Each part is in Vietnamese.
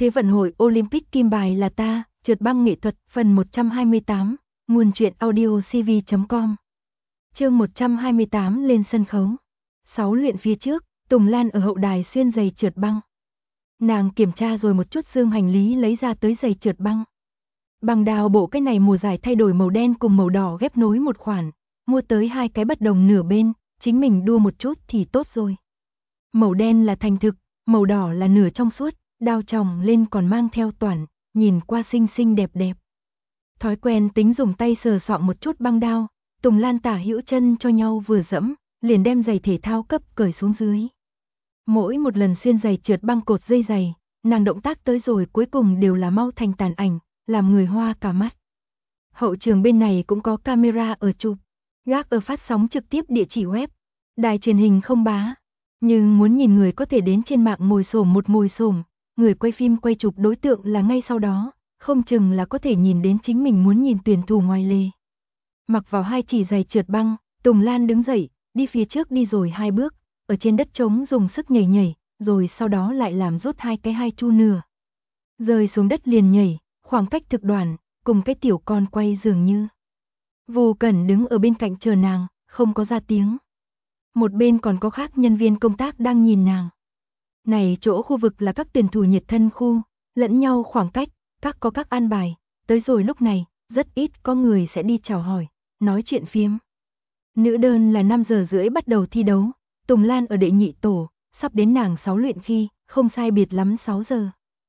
Thế vận hội Olympic kim bài là ta, trượt băng nghệ thuật, phần 128, nguồn truyện audio cv.com. Chương 128 lên sân khấu. 6 luyện phía trước, Tùng Lan ở hậu đài xuyên giày trượt băng. Nàng kiểm tra rồi một chút dương hành lý lấy ra tới giày trượt băng. Bằng đào bộ cái này mùa giải thay đổi màu đen cùng màu đỏ ghép nối một khoản, mua tới 2 cái bất đồng nửa bên, chính mình đua một chút thì tốt rồi. Màu đen là thành thực, màu đỏ là nửa trong suốt, đao chòng lên còn mang theo toản, nhìn qua xinh xinh đẹp đẹp. Thói quen tính dùng tay sờ soạng một chút băng đao, Tùng Lan tả hữu chân cho nhau vừa dẫm, liền đem giày thể thao cấp cởi xuống dưới. Mỗi một lần xuyên giày trượt băng cột dây giày, nàng động tác tới rồi cuối cùng đều là mau thành tàn ảnh, làm người hoa cả mắt. Hậu trường bên này cũng có camera ở chụp, gác ở phát sóng trực tiếp địa chỉ web, đài truyền hình không bá. Nhưng muốn nhìn người có thể đến trên mạng ngồi xổm, người quay phim quay chụp đối tượng là ngay sau đó, không chừng là có thể nhìn đến chính mình muốn nhìn tuyển thủ ngoài lề. Mặc vào 2 chỉ giày trượt băng, Tùng Lan đứng dậy, đi phía trước đi rồi 2 bước, ở trên đất trống dùng sức nhảy, rồi sau đó lại làm rút 2 cái 2 chu nửa. Rơi xuống đất liền nhảy, khoảng cách thực đoạn, cùng cái tiểu con quay dường như. Vô Cẩn đứng ở bên cạnh chờ nàng, không có ra tiếng. Một bên còn có khác nhân viên công tác đang nhìn nàng. Này chỗ khu vực là các tuyển thủ nhiệt thân khu, lẫn nhau khoảng cách, các có các an bài, tới rồi lúc này, rất ít có người sẽ đi chào hỏi, nói chuyện phiếm. Nữ đơn là 5 giờ rưỡi bắt đầu thi đấu, Tùng Lan ở đệ nhị tổ, sắp đến nàng 6 luyện khi, không sai biệt lắm 6 giờ.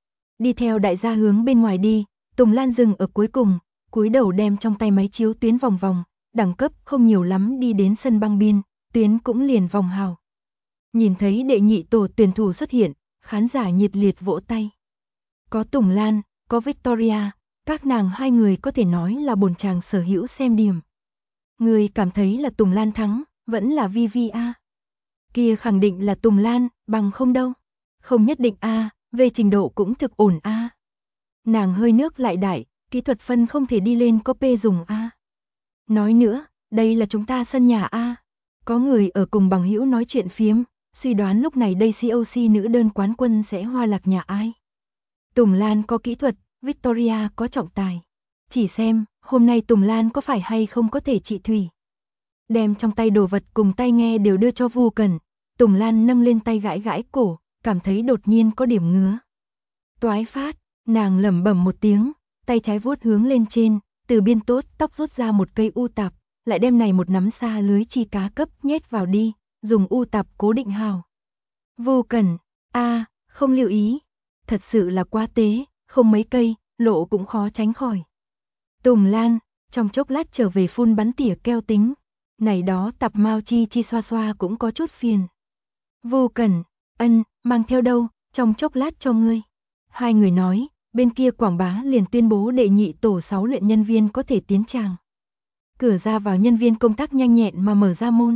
Đi theo đại gia hướng bên ngoài đi, Tùng Lan dừng ở cuối cùng, cúi đầu đem trong tay máy chiếu tuyến vòng vòng, đẳng cấp không nhiều lắm đi đến sân băng biên, tuyến cũng liền vòng hào. Nhìn thấy đệ nhị tổ tuyển thủ xuất hiện, khán giả nhiệt liệt vỗ tay. Có Tùng Lan, có Victoria, các nàng 2 người có thể nói là bổn chàng sở hữu xem điểm. Người cảm thấy là Tùng Lan thắng, vẫn là VVA. Kia khẳng định là Tùng Lan, bằng không đâu. Không nhất định A, về trình độ cũng thực ổn A. Nàng hơi nước lại đại, kỹ thuật phân không thể đi lên copy dùng A. Nói nữa, đây là chúng ta sân nhà A. Có người ở cùng bằng hữu nói chuyện phiếm, suy đoán lúc này đây COC nữ đơn quán quân sẽ hoa lạc nhà ai. Tùng Lan có kỹ thuật, Victoria có trọng tài. Chỉ xem, hôm nay Tùng Lan có phải hay không có thể trị thủy. Đem trong tay đồ vật cùng tai nghe đều đưa cho Vu Cẩn, Tùng Lan nâng lên tay gãi gãi cổ, cảm thấy đột nhiên có điểm ngứa. Toái phát, nàng lẩm bẩm một tiếng, tay trái vuốt hướng lên trên, từ biên tốt tóc rút ra một cây u tạp, lại đem này một nắm xa lưới chi cá cấp nhét vào đi, dùng u tạp cố định hào. Vô Cẩn, không lưu ý, thật sự là quá tế, không mấy cây, lộ cũng khó tránh khỏi. Tùng Lan, trong chốc lát trở về phun bắn tỉa keo tính, này đó tạp mau chi xoa xoa cũng có chút phiền. Vô Cẩn, mang theo đâu, trong chốc lát cho ngươi. 2 người nói, bên kia quảng bá liền tuyên bố đệ nhị tổ 6 luyện nhân viên có thể tiến tràng. Cửa ra vào nhân viên công tác nhanh nhẹn mà mở ra môn.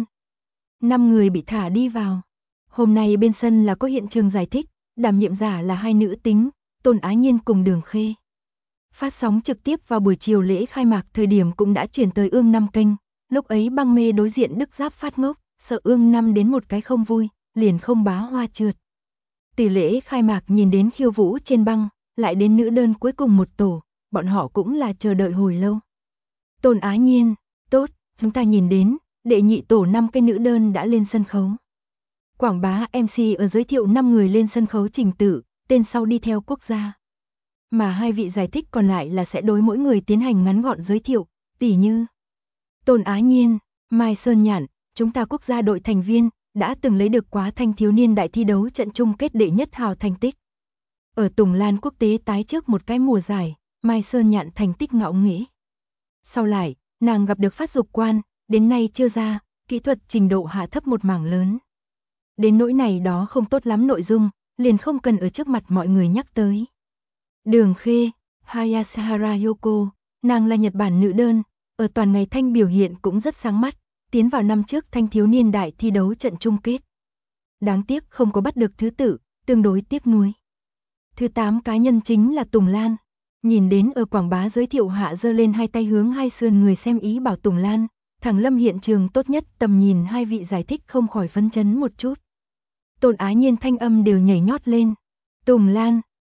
5 người bị thả đi vào. Hôm nay bên sân là có hiện trường giải thích, đảm nhiệm giả là 2 nữ tính, Tôn Á Nhiên cùng Đường Khê. Phát sóng trực tiếp vào buổi chiều lễ khai mạc thời điểm cũng đã chuyển tới Ương 5 kênh, lúc ấy băng mê đối diện Đức Giáp phát ngốc, sợ Ương 5 đến một cái không vui, liền không bá hoa trượt. Tỷ lễ khai mạc nhìn đến khiêu vũ trên băng, lại đến nữ đơn cuối cùng một tổ, bọn họ cũng là chờ đợi hồi lâu. Tôn Á Nhiên, tốt, chúng ta nhìn đến, đệ nhị tổ 5 cái nữ đơn đã lên sân khấu. Quảng bá MC ở giới thiệu 5 người lên sân khấu trình tự, tên sau đi theo quốc gia. Mà 2 vị giải thích còn lại là sẽ đối mỗi người tiến hành ngắn gọn giới thiệu, tỉ như Tôn Á Nhiên, Mai Sơn Nhạn, chúng ta quốc gia đội thành viên, đã từng lấy được quá thanh thiếu niên đại thi đấu trận chung kết đệ nhất hào thành tích. Ở Tùng Lan quốc tế tái trước một cái mùa giải, Mai Sơn Nhạn thành tích ngạo nghễ. Sau lại, nàng gặp được phát dục quan, đến nay chưa ra, kỹ thuật trình độ hạ thấp một mảng lớn. Đến nỗi này đó không tốt lắm nội dung, liền không cần ở trước mặt mọi người nhắc tới. Đường Khê, Hayashihara Yoko, nàng là Nhật Bản nữ đơn, ở toàn ngày thanh biểu hiện cũng rất sáng mắt, tiến vào năm trước thanh thiếu niên đại thi đấu trận chung kết. Đáng tiếc không có bắt được thứ tự, tương đối tiếc nuối. Thứ 8 cá nhân chính là Tùng Lan. Nhìn đến ở quảng bá giới thiệu hạ giơ lên 2 tay hướng 2 sườn người xem ý bảo Tùng Lan, thẳng lâm hiện trường tốt nhất tầm nhìn 2 vị giải thích không khỏi phấn chấn một chút. Tôn Á Nhiên thanh âm đều nhảy nhót lên. Tùng Lan,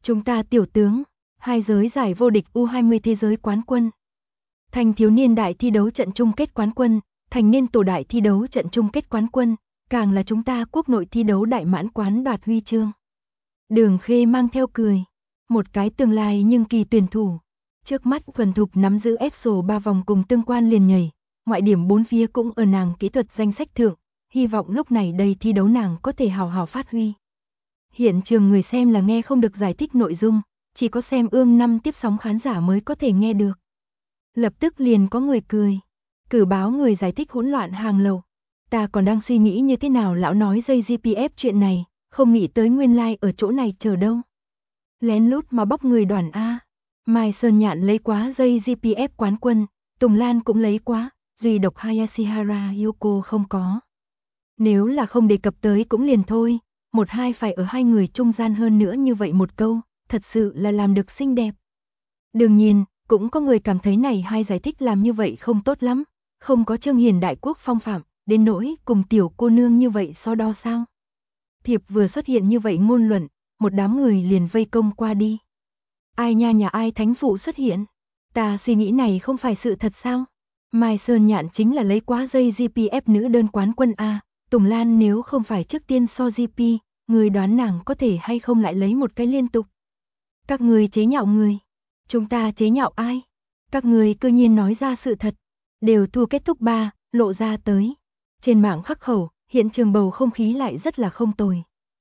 Chúng ta tiểu tướng, hai giới giải vô địch U20 thế giới quán quân. Thanh thiếu niên đại thi đấu trận chung kết quán quân, thành niên tổ đại thi đấu trận chung kết quán quân, càng là chúng ta quốc nội thi đấu đại mãn quán đoạt huy chương. Đường Khê mang theo cười, một cái tương lai nhưng kỳ tuyển thủ. Trước mắt thuần thục nắm giữ EXO 3 vòng cùng tương quan liền nhảy, ngoại điểm bốn phía cũng ở nàng kỹ thuật danh sách thượng, hy vọng lúc này đây thi đấu nàng có thể hào hào phát huy. Hiện trường người xem là nghe không được giải thích nội dung, chỉ có xem ương năm tiếp sóng khán giả mới có thể nghe được. Lập tức liền có người cười, cử báo người giải thích hỗn loạn hàng lầu. Ta còn đang suy nghĩ như thế nào lão nói dây GPF chuyện này, không nghĩ tới nguyên lai ở chỗ này chờ đâu. Lén lút mà bóc người đoàn A. Mai Sơn Nhạn lấy quá dây GPF quán quân, Tùng Lan cũng lấy quá, duy độc Hayashihara Yoko không có. Nếu là không đề cập tới cũng liền thôi, một hai phải ở hai người trung gian hơn nữa như vậy một câu, thật sự là làm được xinh đẹp. Đương nhiên, cũng có người cảm thấy này hai giải thích làm như vậy không tốt lắm, không có Trương Hiền đại quốc phong phạm, đến nỗi cùng tiểu cô nương như vậy so đo sao. Thiệp vừa xuất hiện như vậy ngôn luận, một đám người liền vây công qua đi. Ai nha nhà ai thánh phụ xuất hiện, ta suy nghĩ này không phải sự thật sao. Mai Sơn Nhạn chính là lấy quá dây GPF nữ đơn quán quân A, Tùng Lan nếu không phải trước tiên so GP, người đoán nàng có thể hay không lại lấy một cái liên tục. Các người chế nhạo người, chúng ta chế nhạo ai? Các người cư nhiên nói ra sự thật, đều thua kết thúc 3, lộ ra tới. Trên mạng khắc khẩu, hiện trường bầu không khí lại rất là không tồi.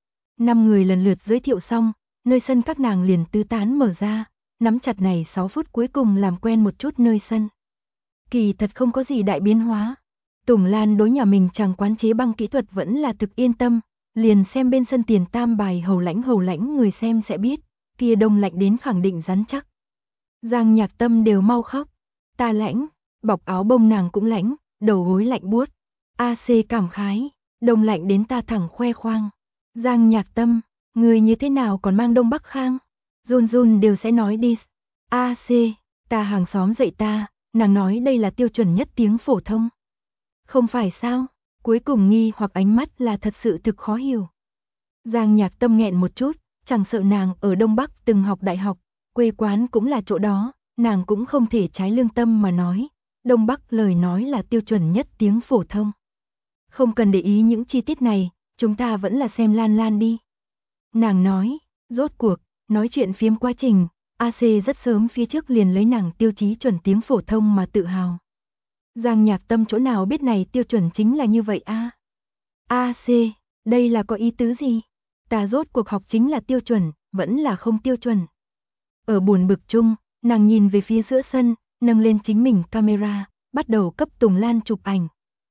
5 người lần lượt giới thiệu xong, nơi sân các nàng liền tứ tán mở ra, nắm chặt này 6 phút cuối cùng làm quen một chút nơi sân. Kỳ thật không có gì đại biến hóa. Tùng Lan đối nhà mình chàng quán chế băng kỹ thuật vẫn là thực yên tâm, liền xem bên sân tiền tam bài hầu lãnh người xem sẽ biết, kia đông lạnh đến khẳng định rắn chắc. Giang Nhạc Tâm đều mau khóc, ta lãnh, bọc áo bông nàng cũng lãnh, đầu gối lạnh buốt. AC cảm khái, đông lạnh đến ta thẳng khoe khoang. Giang Nhạc Tâm, người như thế nào còn mang Đông Bắc Khang? Run run đều sẽ nói đi. AC, ta hàng xóm dạy ta, nàng nói đây là tiêu chuẩn nhất tiếng phổ thông. Không phải sao? Cuối cùng nghi hoặc ánh mắt là thật sự thực khó hiểu. Giang Nhạc Tâm nghẹn một chút, chẳng sợ nàng ở Đông Bắc từng học đại học, quê quán cũng là chỗ đó, nàng cũng không thể trái lương tâm mà nói. Đông Bắc lời nói là tiêu chuẩn nhất tiếng phổ thông. Không cần để ý những chi tiết này, chúng ta vẫn là xem Lan Lan đi. Nàng nói, rốt cuộc, nói chuyện phiếm quá trình, AC rất sớm phía trước liền lấy nàng tiêu chí chuẩn tiếng phổ thông mà tự hào. Giang Nhạc Tâm chỗ nào biết này tiêu chuẩn chính là như vậy a? AC, đây là có ý tứ gì? Ta rốt cuộc học chính là tiêu chuẩn, vẫn là không tiêu chuẩn. Ở buồn bực chung, nàng nhìn về phía giữa sân, nâng lên chính mình camera, bắt đầu cấp Tùng Lan chụp ảnh.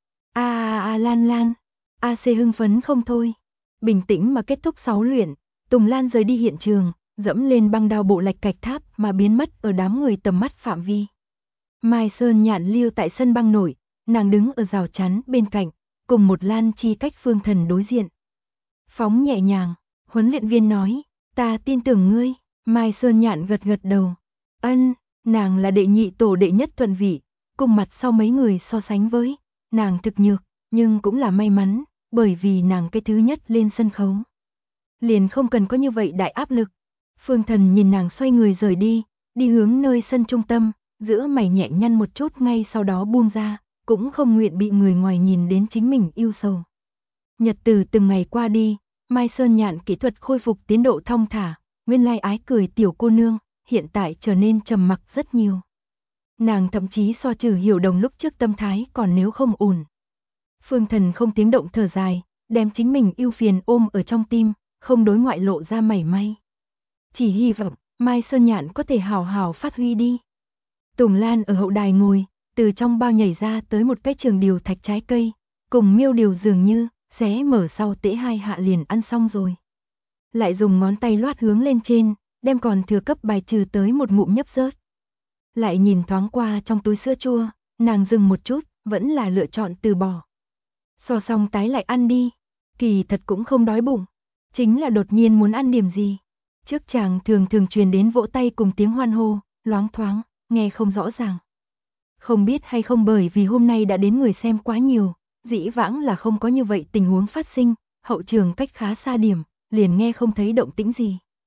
Lan Lan, AC hưng phấn không thôi. Bình tĩnh mà kết thúc 6 luyện, Tùng Lan rời đi hiện trường, dẫm lên băng đao bộ lạch cạch tháp mà biến mất ở đám người tầm mắt phạm vi. Mai Sơn Nhạn lưu tại sân băng nổi, nàng đứng ở rào chắn bên cạnh, cùng một Lan Chi cách Phương Thần đối diện. Phóng nhẹ nhàng, huấn luyện viên nói, ta tin tưởng ngươi. Mai Sơn Nhạn gật gật đầu. Ân, nàng là đệ nhị tổ đệ nhất thuận vị, cùng mặt sau mấy người so sánh với, nàng thực nhược, nhưng cũng là may mắn, bởi vì nàng cái thứ nhất lên sân khấu. Liền không cần có như vậy đại áp lực. Phương Thần nhìn nàng xoay người rời đi, đi hướng nơi sân trung tâm, giữa mày nhẹ nhăn một chút ngay sau đó buông ra, cũng không nguyện bị người ngoài nhìn đến chính mình yêu sầu. Nhật từ từng ngày qua đi, Mai Sơn Nhạn kỹ thuật khôi phục tiến độ thong thả, nguyên lai ái cười tiểu cô nương, hiện tại trở nên trầm mặc rất nhiều. Nàng thậm chí so Trừ Hiểu Đồng lúc trước tâm thái còn nếu không ổn. Phương Thần không tiếng động thở dài, đem chính mình yêu phiền ôm ở trong tim, không đối ngoại lộ ra mảy may. Chỉ hy vọng Mai Sơn Nhạn có thể hào hào phát huy đi. Tùng Lan ở hậu đài ngồi, từ trong bao nhảy ra tới một cái trường điều thạch trái cây, cùng miêu điều dường như, xé mở sau tễ 2 hạ liền ăn xong rồi. Lại dùng ngón tay loát hướng lên trên, đem còn thừa cấp bài trừ tới một ngụm nhấp rớt. Lại nhìn thoáng qua trong túi sữa chua, nàng dừng một chút, vẫn là lựa chọn từ bỏ. So xong tái lại ăn đi, kỳ thật cũng không đói bụng, chính là đột nhiên muốn ăn điểm gì. Trước chàng thường truyền đến vỗ tay cùng tiếng hoan hô, loáng thoáng, nghe không rõ ràng. Không biết hay không bởi vì hôm nay đã đến người xem quá nhiều, dĩ vãng là không có như vậy tình huống phát sinh, hậu trường cách khá xa điểm, liền nghe không thấy động tĩnh gì.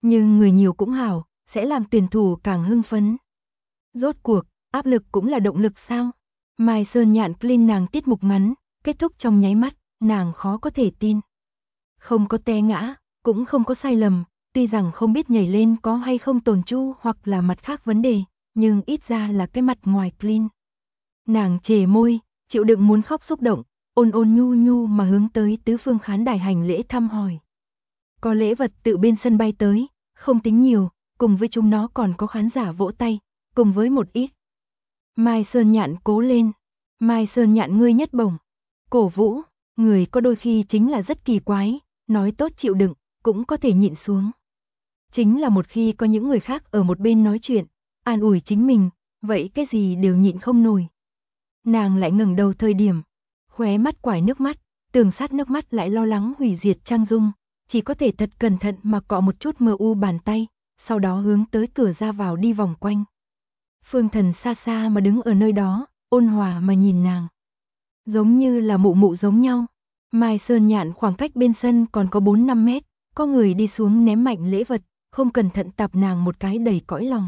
Nhưng người nhiều cũng hảo, sẽ làm tuyển thủ càng hưng phấn. Rốt cuộc, áp lực cũng là động lực sao? Mai Sơn Nhạn clean nàng tiết mục ngắn, kết thúc trong nháy mắt, nàng khó có thể tin. Không có té ngã, cũng không có sai lầm, tuy rằng không biết nhảy lên có hay không tồn chu hoặc là mặt khác vấn đề, nhưng ít ra là cái mặt ngoài clean. Nàng chề môi, chịu đựng muốn khóc xúc động, ôn nhu nhu mà hướng tới tứ phương khán đài hành lễ thăm hỏi. Có lễ vật tự bên sân bay tới, không tính nhiều, cùng với chúng nó còn có khán giả vỗ tay, cùng với một ít. Mai Sơn Nhạn cố lên, Mai Sơn Nhạn ngươi nhất bổng, cổ vũ, người có đôi khi chính là rất kỳ quái, nói tốt chịu đựng, cũng có thể nhịn xuống. Chính là một khi có những người khác ở một bên nói chuyện, an ủi chính mình, vậy cái gì đều nhịn không nổi. Nàng lại ngẩng đầu thời điểm, khóe mắt quải nước mắt, tường sát nước mắt lại lo lắng hủy diệt trang dung, chỉ có thể thật cẩn thận mà cọ một chút mờ u bàn tay, sau đó hướng tới cửa ra vào đi vòng quanh. Phương Thần xa xa mà đứng ở nơi đó, ôn hòa mà nhìn nàng. Giống như là mụ mụ giống nhau. Mai Sơn Nhạn khoảng cách bên sân còn có 4-5 mét, có người đi xuống ném mạnh lễ vật, không cẩn thận tạp nàng một cái đầy cõi lòng.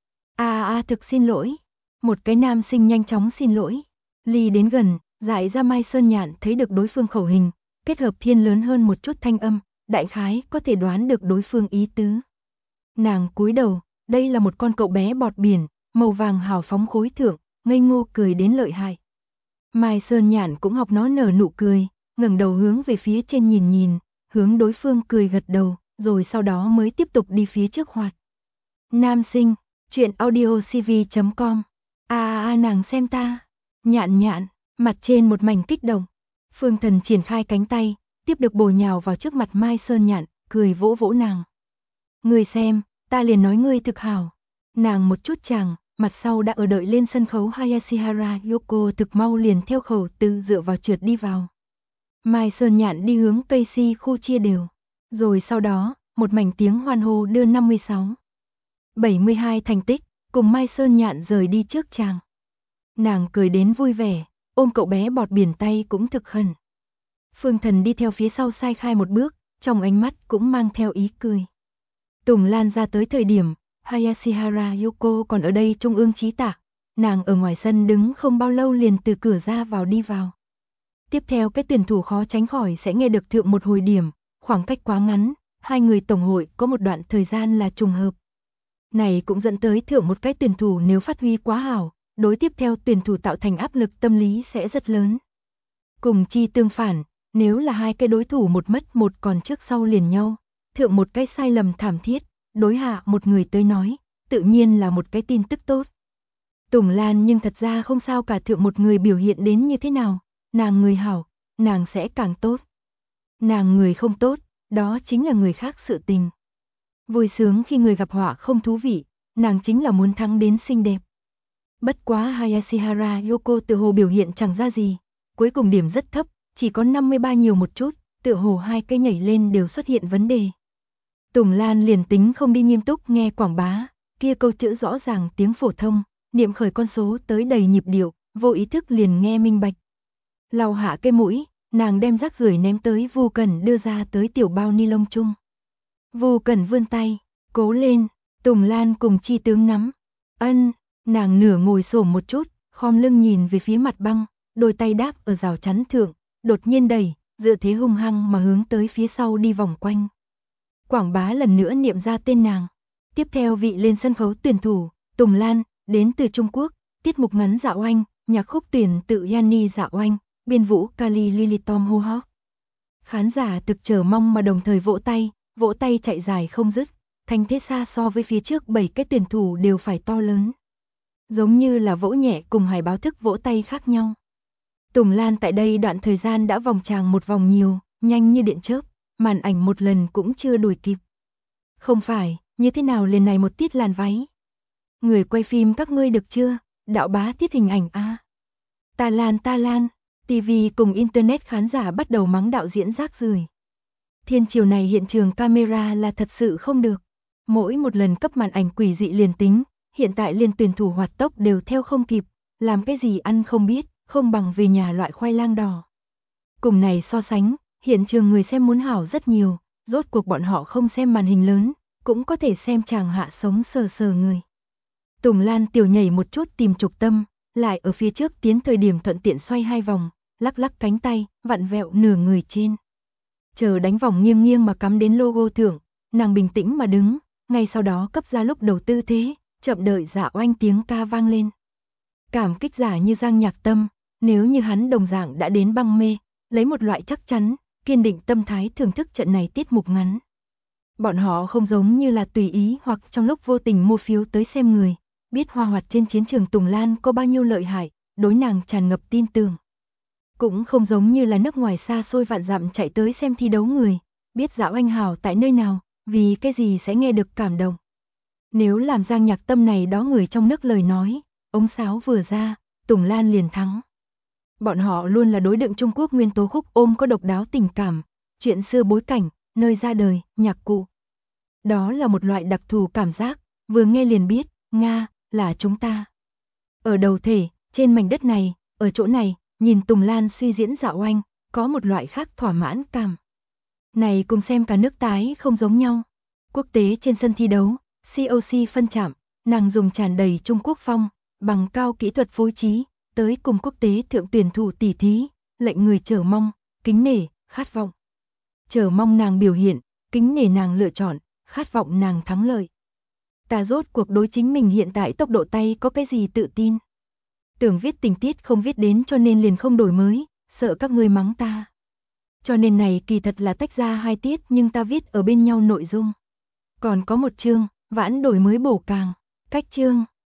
Thực xin lỗi. Một cái nam sinh nhanh chóng xin lỗi. Ly đến gần, dại ra Mai Sơn Nhạn thấy được đối phương khẩu hình, kết hợp thiên lớn hơn một chút thanh âm, đại khái có thể đoán được đối phương ý tứ. Nàng cúi đầu, đây là một con cậu bé bọt biển, màu vàng hào phóng khối thượng, ngây ngô cười đến lợi hại. Mai Sơn Nhạn cũng học nó nở nụ cười, ngẩng đầu hướng về phía trên nhìn nhìn, hướng đối phương cười gật đầu, rồi sau đó mới tiếp tục đi phía trước hoạt. Nam sinh, truyện audiocv.com. Nàng xem ta. Nhạn nhạn, mặt trên một mảnh kích động. Phương Thần triển khai cánh tay, tiếp được bổ nhào vào trước mặt Mai Sơn Nhạn, cười vỗ vỗ nàng. Ngươi xem, ta liền nói ngươi thực hảo. Nàng một chút chàng, mặt sau đã ở đợi lên sân khấu Hayashihara Yoko thực mau liền theo khẩu từ dựa vào trượt đi vào. Mai Sơn Nhạn đi hướng cây si khu chia đều. Rồi sau đó, một mảnh tiếng hoan hô đưa 56. 72 thành tích, cùng Mai Sơn Nhạn rời đi trước chàng. Nàng cười đến vui vẻ, ôm cậu bé bọt biển tay cũng thực khẩn. Phương Thần đi theo phía sau sai khai một bước, trong ánh mắt cũng mang theo ý cười. Tùng Lan ra tới thời điểm, Hayashihara Yoko còn ở đây trung ương trí tạ, nàng ở ngoài sân đứng không bao lâu liền từ cửa ra vào đi vào. Tiếp theo cái tuyển thủ khó tránh khỏi sẽ nghe được thượng một hồi điểm, khoảng cách quá ngắn, hai người tổng hội có một đoạn thời gian là trùng hợp. Này cũng dẫn tới thượng một cái tuyển thủ nếu phát huy quá hảo, đối tiếp theo tuyển thủ tạo thành áp lực tâm lý sẽ rất lớn. Cùng chi tương phản, nếu là hai cái đối thủ một mất một còn trước sau liền nhau, thượng một cái sai lầm thảm thiết, đối hạ một người tới nói, tự nhiên là một cái tin tức tốt. Tùng Lan nhưng thật ra không sao cả thượng một người biểu hiện đến như thế nào, nàng người hảo, nàng sẽ càng tốt. Nàng người không tốt, đó chính là người khác sự tình. Vui sướng khi người gặp họa không thú vị, nàng chính là muốn thắng đến xinh đẹp. Bất quá Hayashihara Yoko tự hồ biểu hiện chẳng ra gì, cuối cùng điểm rất thấp, chỉ có 53 nhiều một chút, tự hồ hai cái nhảy lên đều xuất hiện vấn đề. Tùng Lan liền tính không đi nghiêm túc nghe quảng bá, kia câu chữ rõ ràng tiếng phổ thông, niệm khởi con số tới đầy nhịp điệu, vô ý thức liền nghe minh bạch. Lau hạ cái mũi, nàng đem rác rưởi ném tới Vu Cẩn đưa ra tới tiểu bao ni lông chung. Vu Cẩn vươn tay, cố lên, Tùng Lan cùng chi tướng nắm. Ân, nàng nửa ngồi xổm một chút, khom lưng nhìn về phía mặt băng, đôi tay đáp ở rào chắn thượng, đột nhiên đẩy, dựa thế hung hăng mà hướng tới phía sau đi vòng quanh. Quảng bá lần nữa niệm ra tên nàng. Tiếp theo vị lên sân khấu tuyển thủ, Tùng Lan, đến từ Trung Quốc, tiết mục ngắn dạo oanh, nhạc khúc tuyển tự Yani dạo oanh, biên vũ Kali Lilitom hô hóc. Khán giả thực chờ mong mà đồng thời vỗ tay chạy dài không dứt, thành thế xa so với phía trước 7 cái tuyển thủ đều phải to lớn. Giống như là vỗ nhẹ cùng hải báo thức vỗ tay khác nhau. Tùng Lan tại đây đoạn thời gian đã vòng tràng một vòng nhiều, nhanh như điện chớp, màn ảnh một lần cũng chưa đuổi kịp. Không phải, như thế nào liền này một tiết làn váy? Người quay phim các ngươi được chưa? Đạo bá tiết hình ảnh a. Ta Lan, TV cùng internet khán giả bắt đầu mắng đạo diễn rác rưởi. Thiên chiều này hiện trường camera là thật sự không được. Mỗi một lần cấp màn ảnh quỷ dị liền tính, hiện tại liên tuyển thủ hoạt tốc đều theo không kịp, làm cái gì ăn không biết, không bằng về nhà loại khoai lang đỏ. Cùng này so sánh, hiện trường người xem muốn hảo rất nhiều, rốt cuộc bọn họ không xem màn hình lớn, cũng có thể xem chàng hạ sống sờ sờ người. Tùng Lan tiểu nhảy một chút tìm Trục Tâm, lại ở phía trước tiến thời điểm thuận tiện xoay 2 vòng, lắc lắc cánh tay, vặn vẹo nửa người trên. Chờ đánh vòng nghiêng nghiêng mà cắm đến logo thưởng, nàng bình tĩnh mà đứng, ngay sau đó cấp ra lúc đầu tư thế, chậm đợi Dạ Oanh tiếng ca vang lên. Cảm kích giả như Giang Nhạc Tâm, nếu như hắn đồng dạng đã đến băng mê, lấy một loại chắc chắn, kiên định tâm thái thưởng thức trận này tiết mục ngắn. Bọn họ không giống như là tùy ý hoặc trong lúc vô tình mua phiếu tới xem người, biết hoa hoạt trên chiến trường Tùng Lan có bao nhiêu lợi hại, đối nàng tràn ngập tin tưởng. Cũng không giống như là nước ngoài xa xôi vạn dặm chạy tới xem thi đấu người, biết Dạ Oanh hảo tại nơi nào, vì cái gì sẽ nghe được cảm động. Nếu làm Giang Nhạc Tâm này đó người trong nước lời nói, ống sáo vừa ra, Tùng Lan liền thắng. Bọn họ luôn là đối đựng Trung Quốc nguyên tố khúc ôm có độc đáo tình cảm, chuyện xưa bối cảnh, nơi ra đời, nhạc cụ. Đó là một loại đặc thù cảm giác, vừa nghe liền biết, Nga, là chúng ta. Ở đầu thể, trên mảnh đất này, ở chỗ này, nhìn Tùng Lan suy diễn Dạ Oanh, có một loại khác thỏa mãn cảm. Này cùng xem cả nước tái không giống nhau. Quốc tế trên sân thi đấu, COC phân chạm, nàng dùng tràn đầy Trung Quốc phong, bằng cao kỹ thuật phối trí, tới cùng quốc tế thượng tuyển thủ tỉ thí, lệnh người chờ mong, kính nể, khát vọng. Chờ mong nàng biểu hiện, kính nể nàng lựa chọn, khát vọng nàng thắng lợi. Ta rốt cuộc đối chính mình hiện tại tốc độ tay có cái gì tự tin. Tưởng viết tình tiết không viết đến cho nên liền không đổi mới, sợ các ngươi mắng ta. Cho nên này kỳ thật là tách ra 2 tiết nhưng ta viết ở bên nhau nội dung. Còn có một chương, vãn đổi mới bổ càng, cách chương.